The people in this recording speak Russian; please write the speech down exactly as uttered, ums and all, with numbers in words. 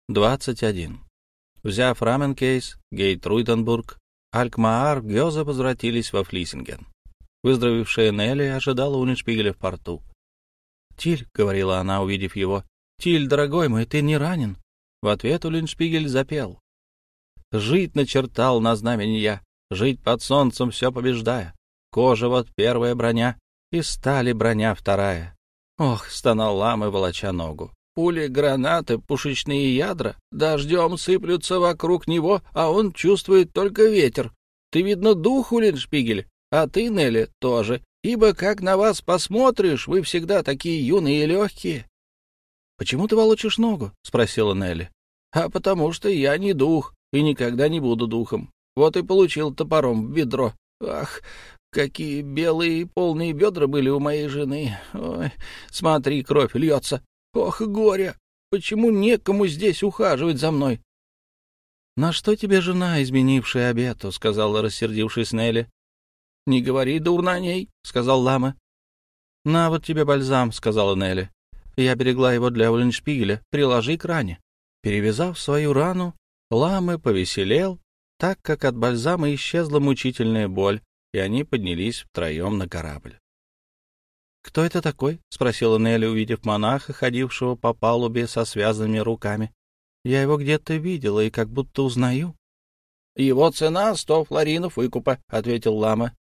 двадцать один. Взяв Раменкейс, Гейтруйтенбург, Алькмаар, Гёзе возвратились во Флиссинген. Выздоровевшая Нелли ожидала Уллиншпигеля в порту. «Тиль», — говорила она, увидев его, — «Тиль, дорогой мой, ты не ранен?» В ответ Уллиншпигель запел. «Жить начертал на знамени я, жить под солнцем все побеждая. Кожа вот первая броня, и стали броня вторая». Ох, стонал Ламы, волоча ногу. Пули, гранаты, пушечные ядра дождем сыплются вокруг него, а он чувствует только ветер. Ты, видно, дух, Уллиншпигель, а ты, Нелли, тоже, ибо как на вас посмотришь, вы всегда такие юные и легкие. — Почему ты волочишь ногу? — спросила Нелли. — А потому что я не дух и никогда не буду духом. Вот и получил топором в бедро. Ах, какие белые и полные бедра были у моей жены. Ой, смотри, кровь льется. Ох, горе! Почему некому здесь ухаживать за мной? — На что тебе жена, изменившая обету? — сказала, рассердившись Нелли. — Не говори дурно о ней, — сказал Лама. — На вот тебе бальзам, — сказала Нелли. Я берегла его для Уллиншпигеля. Приложи к ране. Перевязав свою рану, Ламы повеселел, так как от бальзама исчезла мучительная боль, и они поднялись втроем на корабль. — Кто это такой? — спросила Нелли, увидев монаха, ходившего по палубе со связанными руками. — Я его где-то видела и как будто узнаю. — Его цена — сто флоринов выкупа, — ответил Лама.